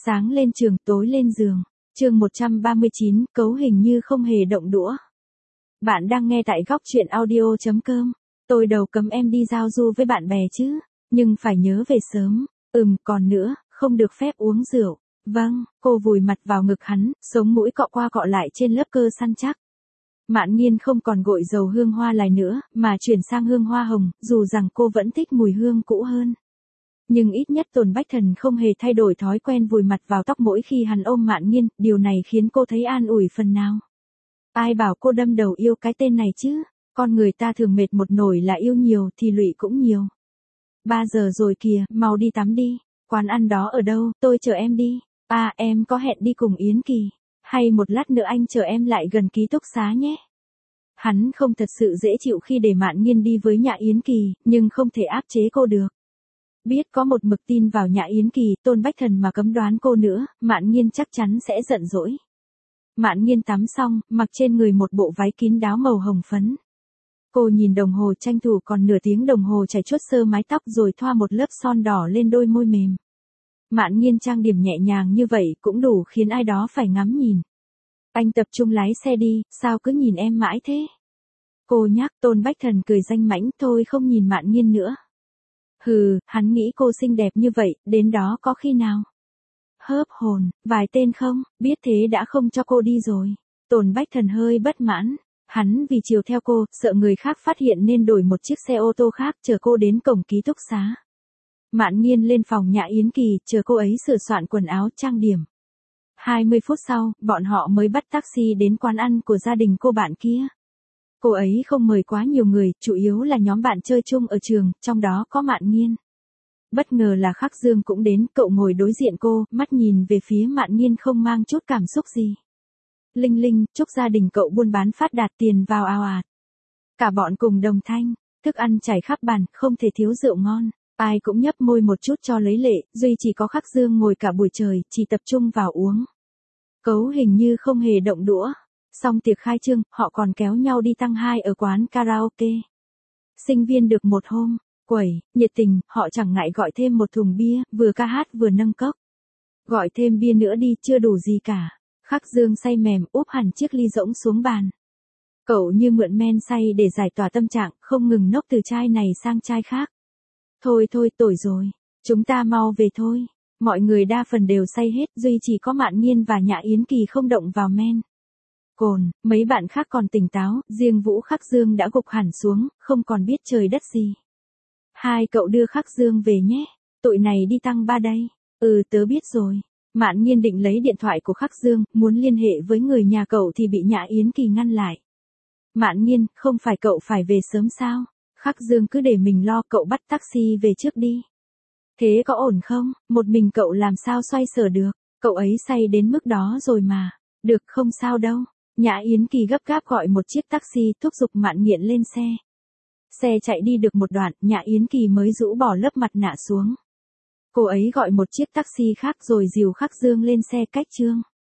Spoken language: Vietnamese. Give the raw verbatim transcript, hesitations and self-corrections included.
Sáng lên trường, tối lên giường. Chương một trăm ba mươi chín, Cấu hình như không hề động đũa. Bạn đang nghe tại góc truyện audio chấm com. Tôi đầu cấm em đi giao du với bạn bè chứ, nhưng phải nhớ về sớm. Ừm, còn nữa, không được phép uống rượu. Vâng, cô vùi mặt vào ngực hắn, sống mũi cọ qua cọ lại trên lớp cơ săn chắc. Mạn Nghiên không còn gội dầu hương hoa lài nữa, mà chuyển sang hương hoa hồng, dù rằng cô vẫn thích mùi hương cũ hơn. Nhưng ít nhất Tồn Bách Thần không hề thay đổi thói quen vùi mặt vào tóc mỗi khi hắn ôm Mạn Nghiên, điều này khiến cô thấy an ủi phần nào. Ai bảo cô đâm đầu yêu cái tên này chứ, con người ta thường mệt một nổi là yêu nhiều thì lụy cũng nhiều. Ba giờ rồi kìa, mau đi tắm đi, quán ăn đó ở đâu, tôi chờ em đi. À, em có hẹn đi cùng Yến Kỳ, hay một lát nữa anh chờ em lại gần ký túc xá nhé. Hắn không thật sự dễ chịu khi để Mạn Nghiên đi với Nhã Yến Kỳ, nhưng không thể áp chế cô được. Biết có một mực tin vào Nhã Yến Kỳ, Tôn Bách Thần mà cấm đoán cô nữa, Mạn Nghiên chắc chắn sẽ giận dỗi. Mạn Nghiên tắm xong, mặc trên người một bộ váy kín đáo màu hồng phấn. Cô nhìn đồng hồ tranh thủ còn nửa tiếng đồng hồ chải chuốt sơ mái tóc rồi thoa một lớp son đỏ lên đôi môi mềm. Mạn Nghiên trang điểm nhẹ nhàng như vậy cũng đủ khiến ai đó phải ngắm nhìn. Anh tập trung lái xe đi, sao cứ nhìn em mãi thế? Cô nhắc. Tôn Bách Thần cười danh mãnh, thôi không nhìn Mạn Nghiên nữa. Hừ, hắn nghĩ cô xinh đẹp như vậy, đến đó có khi nào? Hớp hồn, vài tên không, biết thế đã không cho cô đi rồi. Tồn Bách Thần hơi bất mãn. Hắn vì chiều theo cô, sợ người khác phát hiện nên đổi một chiếc xe ô tô khác chờ cô đến cổng ký túc xá. Mạn Nghiên lên phòng Nhã Yến Kỳ, chờ cô ấy sửa soạn quần áo trang điểm. hai mươi phút sau, bọn họ mới bắt taxi đến quán ăn của gia đình cô bạn kia. Cô ấy không mời quá nhiều người, chủ yếu là nhóm bạn chơi chung ở trường, trong đó có Mạn Nghiên. Bất ngờ là Khắc Dương cũng đến, cậu ngồi đối diện cô, mắt nhìn về phía Mạn Nghiên không mang chút cảm xúc gì. Linh Linh, chúc gia đình cậu buôn bán phát đạt, tiền vào ào ạt. Cả bọn cùng đồng thanh, thức ăn chảy khắp bàn, không thể thiếu rượu ngon. Ai cũng nhấp môi một chút cho lấy lệ, duy chỉ có Khắc Dương ngồi cả buổi trời, chỉ tập trung vào uống. Cấu hình như không hề động đũa. Xong tiệc khai trương, họ còn kéo nhau đi tăng hai ở quán karaoke. Sinh viên được một hôm, quẩy, nhiệt tình, họ chẳng ngại gọi thêm một thùng bia, vừa ca hát vừa nâng cốc. Gọi thêm bia nữa đi, chưa đủ gì cả. Khắc Dương say mềm úp hẳn chiếc ly rỗng xuống bàn. Cậu như mượn men say để giải tỏa tâm trạng, không ngừng nốc từ chai này sang chai khác. Thôi thôi, tồi rồi, chúng ta mau về thôi. Mọi người đa phần đều say hết, duy chỉ có Mạn Nghiên và Nhã Yến Kỳ không động vào men. Cồn, mấy bạn khác còn tỉnh táo, riêng Vũ Khắc Dương đã gục hẳn xuống, không còn biết trời đất gì. Hai cậu đưa Khắc Dương về nhé, tụi này đi tăng ba đây. Ừ, tớ biết rồi. Mạn Nghiên định lấy điện thoại của Khắc Dương, muốn liên hệ với người nhà cậu thì bị Nhã Yến Kỳ ngăn lại. Mạn Nghiên, không phải cậu phải về sớm sao? Khắc Dương cứ để mình lo, cậu bắt taxi về trước đi. Thế có ổn không? Một mình cậu làm sao xoay sở được? Cậu ấy say đến mức đó rồi mà. Được, không sao đâu. Nhã Yến Kỳ gấp gáp gọi một chiếc taxi, thúc giục Mạn Nghiện lên xe. Xe chạy đi được một đoạn, Nhã Yến Kỳ mới rũ bỏ lớp mặt nạ xuống. Cô ấy gọi một chiếc taxi khác rồi dìu Khắc Dương lên xe cách trương.